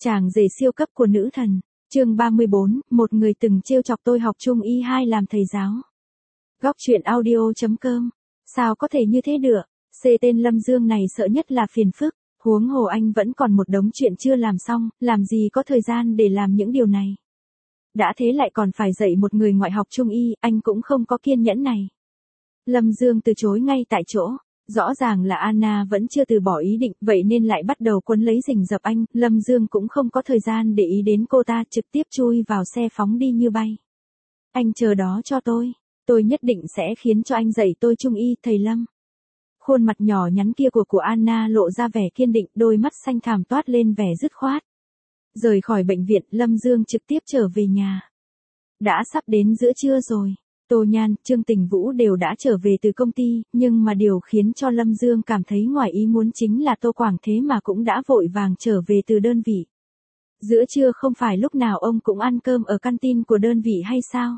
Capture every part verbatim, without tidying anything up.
Chàng rể siêu cấp của nữ thần. Chương ba mươi bốn, một người từng trêu chọc tôi học trung y hai làm thầy giáo. Góc truyện audio chấm com. Sao có thể như thế được? C tên Lâm Dương này sợ nhất là phiền phức, huống hồ anh vẫn còn một đống chuyện chưa làm xong, làm gì có thời gian để làm những điều này. Đã thế lại còn phải dạy một người ngoại học trung y, anh cũng không có kiên nhẫn này. Lâm Dương từ chối ngay tại chỗ. Rõ ràng là Anna vẫn chưa từ bỏ ý định, vậy nên lại bắt đầu quấn lấy rình rập anh. Lâm Dương cũng không có thời gian để ý đến cô ta, trực tiếp chui vào xe phóng đi như bay. Anh chờ đó cho tôi. Tôi nhất định sẽ khiến cho anh dạy tôi trung y, thầy Lâm. Khuôn mặt nhỏ nhắn kia của của Anna lộ ra vẻ kiên định, đôi mắt xanh thẳm toát lên vẻ dứt khoát. Rời khỏi bệnh viện, Lâm Dương trực tiếp trở về nhà. Đã sắp đến giữa trưa rồi. Tô Nhan, Trương Tình Vũ đều đã trở về từ công ty, nhưng mà điều khiến cho Lâm Dương cảm thấy ngoài ý muốn chính là Tô Quảng thế mà cũng đã vội vàng trở về từ đơn vị. Giữa trưa không phải lúc nào ông cũng ăn cơm ở canteen của đơn vị hay sao?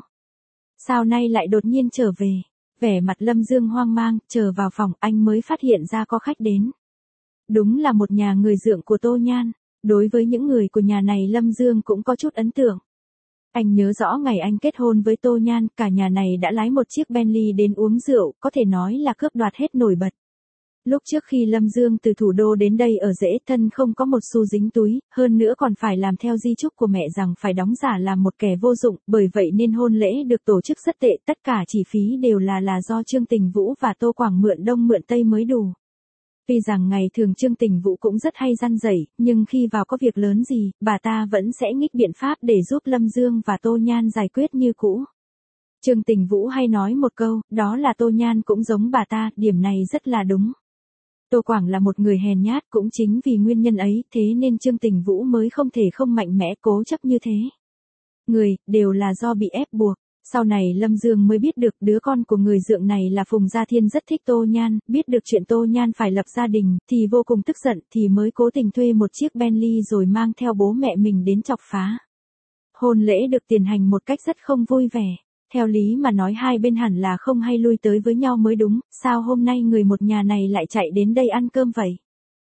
Sao nay lại đột nhiên trở về? Vẻ mặt Lâm Dương hoang mang, chờ vào phòng anh mới phát hiện ra có khách đến. Đúng là một nhà người dượng của Tô Nhan. Đối với những người của nhà này Lâm Dương cũng có chút ấn tượng. Anh nhớ rõ ngày anh kết hôn với Tô Nhan, cả nhà này đã lái một chiếc Bentley đến uống rượu, có thể nói là cướp đoạt hết nổi bật. Lúc trước khi Lâm Dương từ thủ đô đến đây ở rễ thân không có một xu dính túi, hơn nữa còn phải làm theo di chúc của mẹ rằng phải đóng giả làm một kẻ vô dụng, bởi vậy nên hôn lễ được tổ chức rất tệ, tất cả chi phí đều là là do Trương Tình Vũ và Tô Quảng mượn đông mượn tây mới đủ. Tuy rằng ngày thường Trương Tình Vũ cũng rất hay răn rẩy, nhưng khi vào có việc lớn gì, bà ta vẫn sẽ nghích biện pháp để giúp Lâm Dương và Tô Nhan giải quyết như cũ. Trương Tình Vũ hay nói một câu, đó là Tô Nhan cũng giống bà ta, điểm này rất là đúng. Tô Quảng là một người hèn nhát, cũng chính vì nguyên nhân ấy, thế nên Trương Tình Vũ mới không thể không mạnh mẽ cố chấp như thế. Người, đều là do bị ép buộc. Sau này Lâm Dương mới biết được đứa con của người dượng này là Phùng Gia Thiên rất thích Tô Nhan, biết được chuyện Tô Nhan phải lập gia đình, thì vô cùng tức giận, thì mới cố tình thuê một chiếc Bentley rồi mang theo bố mẹ mình đến chọc phá. Hôn lễ được tiến hành một cách rất không vui vẻ. Theo lý mà nói hai bên hẳn là không hay lui tới với nhau mới đúng, sao hôm nay người một nhà này lại chạy đến đây ăn cơm vậy?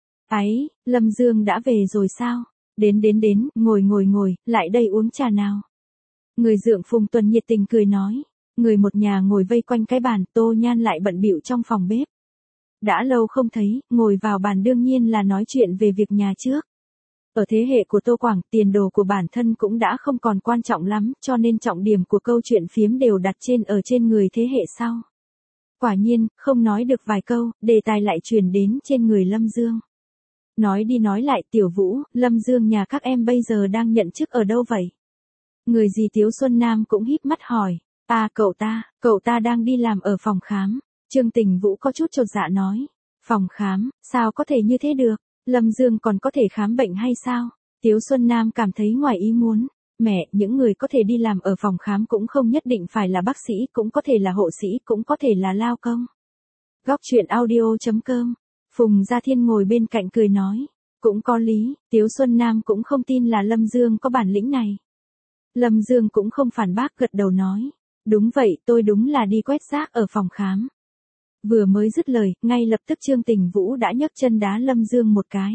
Ấy, Lâm Dương đã về rồi sao? Đến đến đến, ngồi ngồi ngồi, lại đây uống trà nào. Người dượng Phùng Tuần nhiệt tình cười nói. Người một nhà ngồi vây quanh cái bàn, Tô Nhan lại bận bịu trong phòng bếp. Đã lâu không thấy, ngồi vào bàn đương nhiên là nói chuyện về việc nhà trước. Ở thế hệ của Tô Quảng, tiền đồ của bản thân cũng đã không còn quan trọng lắm, cho nên trọng điểm của câu chuyện phiếm đều đặt trên ở trên người thế hệ sau. Quả nhiên, không nói được vài câu, đề tài lại truyền đến trên người Lâm Dương. Nói đi nói lại, Tiểu Vũ, Lâm Dương nhà các em bây giờ đang nhận chức ở đâu vậy? Người gì Tiếu Xuân Nam cũng híp mắt hỏi. À cậu ta, cậu ta đang đi làm ở phòng khám. Trương Tình Vũ có chút chột dạ nói. Phòng khám, sao có thể như thế được? Lâm Dương còn có thể khám bệnh hay sao? Tiếu Xuân Nam cảm thấy ngoài ý muốn. Mẹ, những người có thể đi làm ở phòng khám cũng không nhất định phải là bác sĩ, cũng có thể là hộ sĩ, cũng có thể là lao công. Góc truyện audio chấm com. Phùng Gia Thiên ngồi bên cạnh cười nói. Cũng có lý, Tiếu Xuân Nam cũng không tin là Lâm Dương có bản lĩnh này. Lâm Dương cũng không phản bác, gật đầu nói. Đúng vậy, tôi đúng là đi quét rác ở phòng khám. Vừa mới dứt lời, ngay lập tức Trương Tình Vũ đã nhấc chân đá Lâm Dương một cái.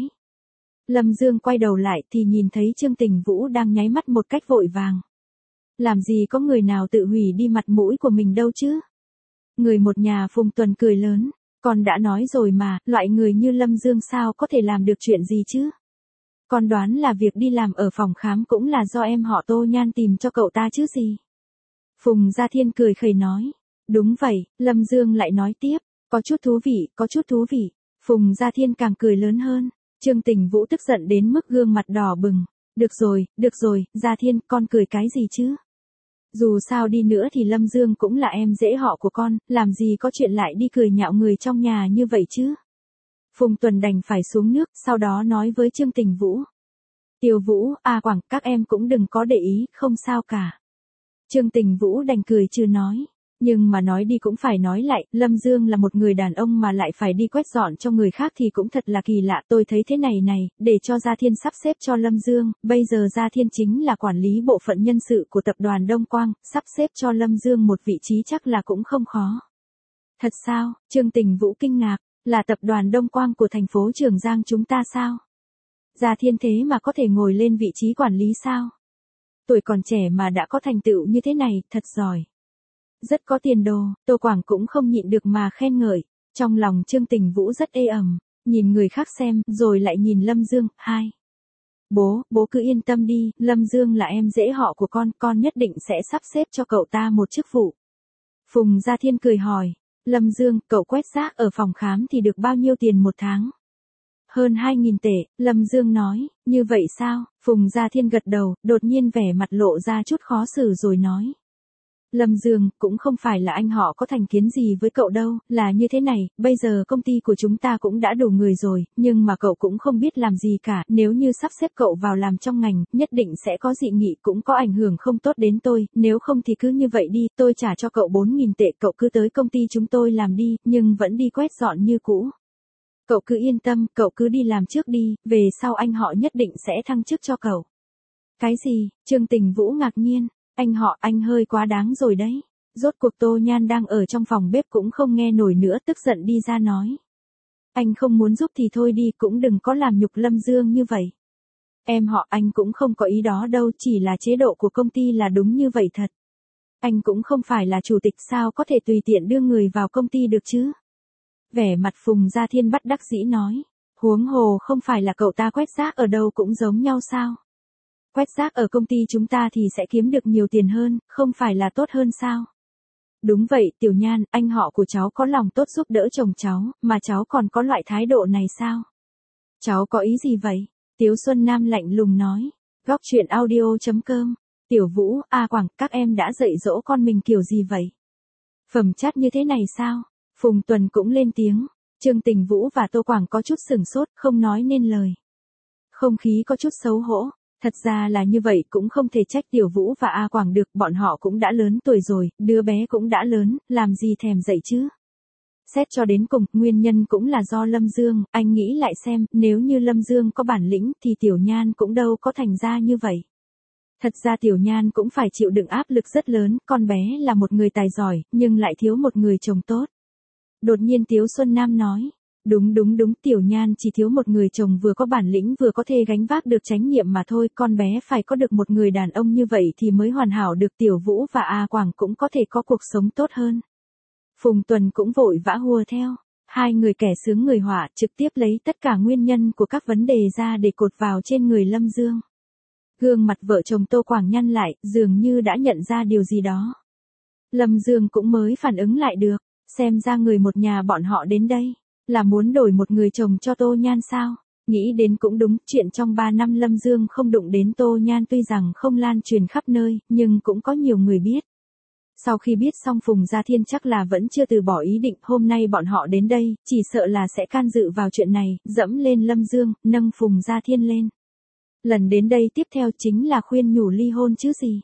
Lâm Dương quay đầu lại thì nhìn thấy Trương Tình Vũ đang nháy mắt một cách vội vàng. Làm gì có người nào tự hủy đi mặt mũi của mình đâu chứ? Người một nhà Phùng Tuần cười lớn. Con đã nói rồi mà, loại người như Lâm Dương sao có thể làm được chuyện gì chứ? Con đoán là việc đi làm ở phòng khám cũng là do em họ Tô Nhan tìm cho cậu ta chứ gì? Phùng Gia Thiên cười khẩy nói. Đúng vậy, Lâm Dương lại nói tiếp. Có chút thú vị, có chút thú vị. Phùng Gia Thiên càng cười lớn hơn. Trương Tình Vũ tức giận đến mức gương mặt đỏ bừng. Được rồi, được rồi, Gia Thiên, con cười cái gì chứ? Dù sao đi nữa thì Lâm Dương cũng là em rể họ của con, làm gì có chuyện lại đi cười nhạo người trong nhà như vậy chứ? Phùng Tuần đành phải xuống nước, sau đó nói với Trương Tình Vũ. Tiểu Vũ, à Quảng, các em cũng đừng có để ý, không sao cả. Trương Tình Vũ đành cười chưa nói. Nhưng mà nói đi cũng phải nói lại, Lâm Dương là một người đàn ông mà lại phải đi quét dọn cho người khác thì cũng thật là kỳ lạ. Tôi thấy thế này này, để cho Gia Thiên sắp xếp cho Lâm Dương, bây giờ Gia Thiên chính là quản lý bộ phận nhân sự của tập đoàn Đông Quang, sắp xếp cho Lâm Dương một vị trí chắc là cũng không khó. Thật sao? Trương Tình Vũ kinh ngạc. Là tập đoàn Đông Quang của thành phố Trường Giang chúng ta sao? Gia Thiên thế mà có thể ngồi lên vị trí quản lý sao? Tuổi còn trẻ mà đã có thành tựu như thế này, thật giỏi. Rất có tiền đồ, Tô Quảng cũng không nhịn được mà khen ngợi. Trong lòng Trương Tình Vũ rất ê ẩm, nhìn người khác xem, rồi lại nhìn Lâm Dương, hai. Bố, bố cứ yên tâm đi, Lâm Dương là em rể họ của con, con nhất định sẽ sắp xếp cho cậu ta một chức vụ. Phùng Gia Thiên cười hỏi, Lâm Dương, cậu quét rác ở phòng khám thì được bao nhiêu tiền một tháng? Hơn hai nghìn tệ, Lâm Dương nói, như vậy sao? Phùng Gia Thiên gật đầu, đột nhiên vẻ mặt lộ ra chút khó xử rồi nói. Lâm Dương, cũng không phải là anh họ có thành kiến gì với cậu đâu, là như thế này, bây giờ công ty của chúng ta cũng đã đủ người rồi, nhưng mà cậu cũng không biết làm gì cả, nếu như sắp xếp cậu vào làm trong ngành, nhất định sẽ có dị nghị cũng có ảnh hưởng không tốt đến tôi, nếu không thì cứ như vậy đi, tôi trả cho cậu bốn nghìn tệ, cậu cứ tới công ty chúng tôi làm đi, nhưng vẫn đi quét dọn như cũ. Cậu cứ yên tâm, cậu cứ đi làm trước đi, về sau anh họ nhất định sẽ thăng chức cho cậu. Cái gì? Trương Tình Vũ ngạc nhiên. Anh họ, anh hơi quá đáng rồi đấy. Rốt cuộc Tô Nhan đang ở trong phòng bếp cũng không nghe nổi nữa, tức giận đi ra nói. Anh không muốn giúp thì thôi đi, cũng đừng có làm nhục Lâm Dương như vậy. Em họ, anh cũng không có ý đó đâu, chỉ là chế độ của công ty là đúng như vậy thật. Anh cũng không phải là chủ tịch, sao có thể tùy tiện đưa người vào công ty được chứ? Vẻ mặt Phùng Gia Thiên bất đắc dĩ nói. Huống hồ không phải là cậu ta quét rác ở đâu cũng giống nhau sao? Quét rác ở công ty chúng ta thì sẽ kiếm được nhiều tiền hơn, không phải là tốt hơn sao? Đúng vậy, Tiểu Nhan, anh họ của cháu có lòng tốt giúp đỡ chồng cháu, mà cháu còn có loại thái độ này sao? Cháu có ý gì vậy? Tiếu Xuân Nam lạnh lùng nói. Góc truyện audio chấm com. Tiểu Vũ, A Quảng, các em đã dạy dỗ con mình kiểu gì vậy? Phẩm chất như thế này sao? Phùng Tuần cũng lên tiếng. Trương Tình Vũ và Tô Quảng có chút sửng sốt, không nói nên lời. Không khí có chút xấu hổ. Thật ra là như vậy cũng không thể trách Tiểu Vũ và A Quảng được, bọn họ cũng đã lớn tuổi rồi, đứa bé cũng đã lớn, làm gì thèm dạy chứ. Xét cho đến cùng, nguyên nhân cũng là do Lâm Dương, anh nghĩ lại xem, nếu như Lâm Dương có bản lĩnh thì Tiểu Nhan cũng đâu có thành ra như vậy. Thật ra Tiểu Nhan cũng phải chịu đựng áp lực rất lớn, con bé là một người tài giỏi, nhưng lại thiếu một người chồng tốt. Đột nhiên Tiếu Xuân Nam nói. Đúng đúng đúng, Tiểu Nhan chỉ thiếu một người chồng vừa có bản lĩnh vừa có thể gánh vác được trách nhiệm mà thôi, con bé phải có được một người đàn ông như vậy thì mới hoàn hảo được. Tiểu Vũ và A Quảng cũng có thể có cuộc sống tốt hơn. Phùng Tuần cũng vội vã hùa theo, hai người kẻ sướng người họa trực tiếp lấy tất cả nguyên nhân của các vấn đề ra để cột vào trên người Lâm Dương. Gương mặt vợ chồng Tô Quảng nhăn lại, dường như đã nhận ra điều gì đó. Lâm Dương cũng mới phản ứng lại được, xem ra người một nhà bọn họ đến đây. Là muốn đổi một người chồng cho Tô Nhan sao? Nghĩ đến cũng đúng, chuyện trong ba năm Lâm Dương không đụng đến Tô Nhan tuy rằng không lan truyền khắp nơi, nhưng cũng có nhiều người biết. Sau khi biết xong Phùng Gia Thiên chắc là vẫn chưa từ bỏ ý định, hôm nay bọn họ đến đây, chỉ sợ là sẽ can dự vào chuyện này, dẫm lên Lâm Dương, nâng Phùng Gia Thiên lên. Lần đến đây tiếp theo chính là khuyên nhủ ly hôn chứ gì.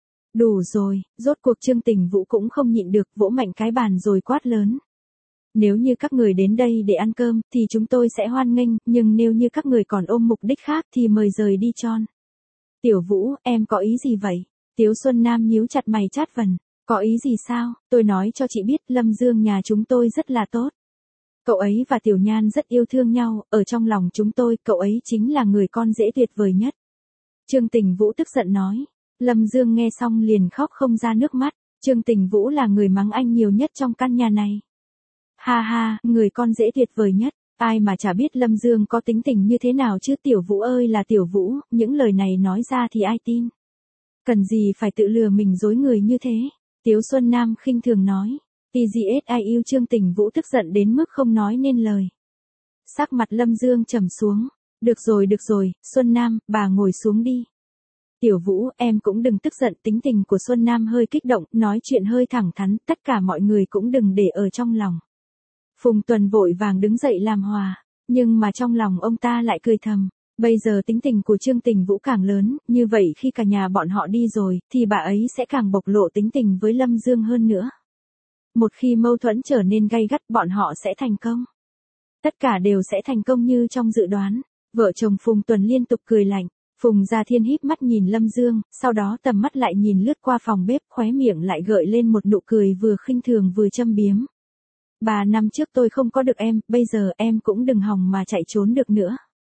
Đủ rồi, rốt cuộc Trương Tình Vũ cũng không nhịn được, vỗ mạnh cái bàn rồi quát lớn. Nếu như các người đến đây để ăn cơm, thì chúng tôi sẽ hoan nghênh, nhưng nếu như các người còn ôm mục đích khác thì mời rời đi chon. Tiểu Vũ, em có ý gì vậy? Tiếu Xuân Nam nhíu chặt mày chát vần. Có ý gì sao? Tôi nói cho chị biết, Lâm Dương nhà chúng tôi rất là tốt. Cậu ấy và Tiểu Nhan rất yêu thương nhau, ở trong lòng chúng tôi, cậu ấy chính là người con rể tuyệt vời nhất. Trương Tình Vũ tức giận nói. Lâm Dương nghe xong liền khóc không ra nước mắt. Trương Tình Vũ là người mắng anh nhiều nhất trong căn nhà này. Ha ha, người con rể tuyệt vời nhất, ai mà chả biết Lâm Dương có tính tình như thế nào chứ. Tiểu Vũ ơi là Tiểu Vũ, những lời này nói ra thì ai tin. Cần gì phải tự lừa mình dối người như thế. Tiếu Xuân Nam khinh thường nói. tê giê ét i u Trương Tình Vũ tức giận đến mức không nói nên lời. Sắc mặt Lâm Dương trầm xuống. Được rồi được rồi, Xuân Nam, bà ngồi xuống đi. Tiểu Vũ, em cũng đừng tức giận, tính tình của Xuân Nam hơi kích động, nói chuyện hơi thẳng thắn, tất cả mọi người cũng đừng để ở trong lòng. Phùng Tuần vội vàng đứng dậy làm hòa, nhưng mà trong lòng ông ta lại cười thầm. Bây giờ tính tình của Trương Tình Vũ càng lớn, như vậy khi cả nhà bọn họ đi rồi, thì bà ấy sẽ càng bộc lộ tính tình với Lâm Dương hơn nữa. Một khi mâu thuẫn trở nên gay gắt, bọn họ sẽ thành công. Tất cả đều sẽ thành công như trong dự đoán. Vợ chồng Phùng Tuần liên tục cười lạnh. Phùng Gia Thiên híp mắt nhìn Lâm Dương, sau đó tầm mắt lại nhìn lướt qua phòng bếp, khóe miệng lại gợi lên một nụ cười vừa khinh thường vừa châm biếm. Ba năm trước tôi không có được em, bây giờ em cũng đừng hòng mà chạy trốn được nữa.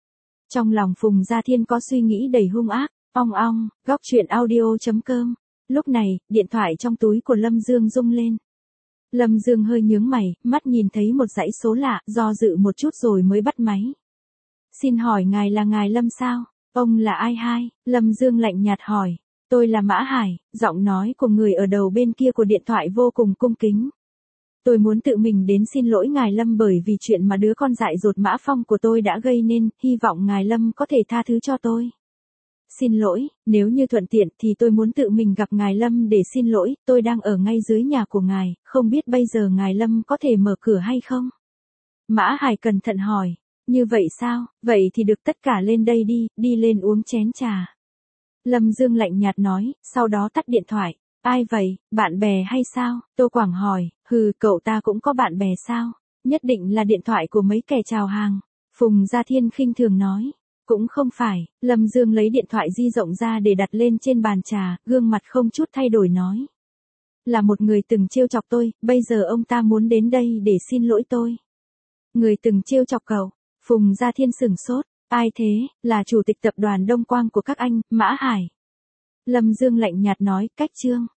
Trong lòng Phùng Gia Thiên có suy nghĩ đầy hung ác, ong ong, góc chuyện audio.com. Lúc này, điện thoại trong túi của Lâm Dương rung lên. Lâm Dương hơi nhướng mày, mắt nhìn thấy một dãy số lạ, do dự một chút rồi mới bắt máy. Xin hỏi ngài là ngài Lâm sao? Ông là ai hai? Lâm Dương lạnh nhạt hỏi. Tôi là Mã Hải, giọng nói của người ở đầu bên kia của điện thoại vô cùng cung kính. Tôi muốn tự mình đến xin lỗi ngài Lâm bởi vì chuyện mà đứa con dại dột Mã Phong của tôi đã gây nên, hy vọng ngài Lâm có thể tha thứ cho tôi. Xin lỗi, nếu như thuận tiện thì tôi muốn tự mình gặp ngài Lâm để xin lỗi, tôi đang ở ngay dưới nhà của ngài, không biết bây giờ ngài Lâm có thể mở cửa hay không? Mã Hải cẩn thận hỏi, như vậy sao, vậy thì được tất cả lên đây đi, đi lên uống chén trà. Lâm Dương lạnh nhạt nói, sau đó tắt điện thoại. Ai vậy, bạn bè hay sao? Tô Quảng hỏi, hừ, cậu ta cũng có bạn bè sao? Nhất định là điện thoại của mấy kẻ chào hàng. Phùng Gia Thiên khinh thường nói. Cũng không phải, Lâm Dương lấy điện thoại di động ra để đặt lên trên bàn trà, gương mặt không chút thay đổi nói. Là một người từng trêu chọc tôi, bây giờ ông ta muốn đến đây để xin lỗi tôi. Người từng trêu chọc cậu, Phùng Gia Thiên sửng sốt, ai thế, là chủ tịch tập đoàn Đông Quang của các anh, Mã Hải. Lâm Dương lạnh nhạt nói, cách chương.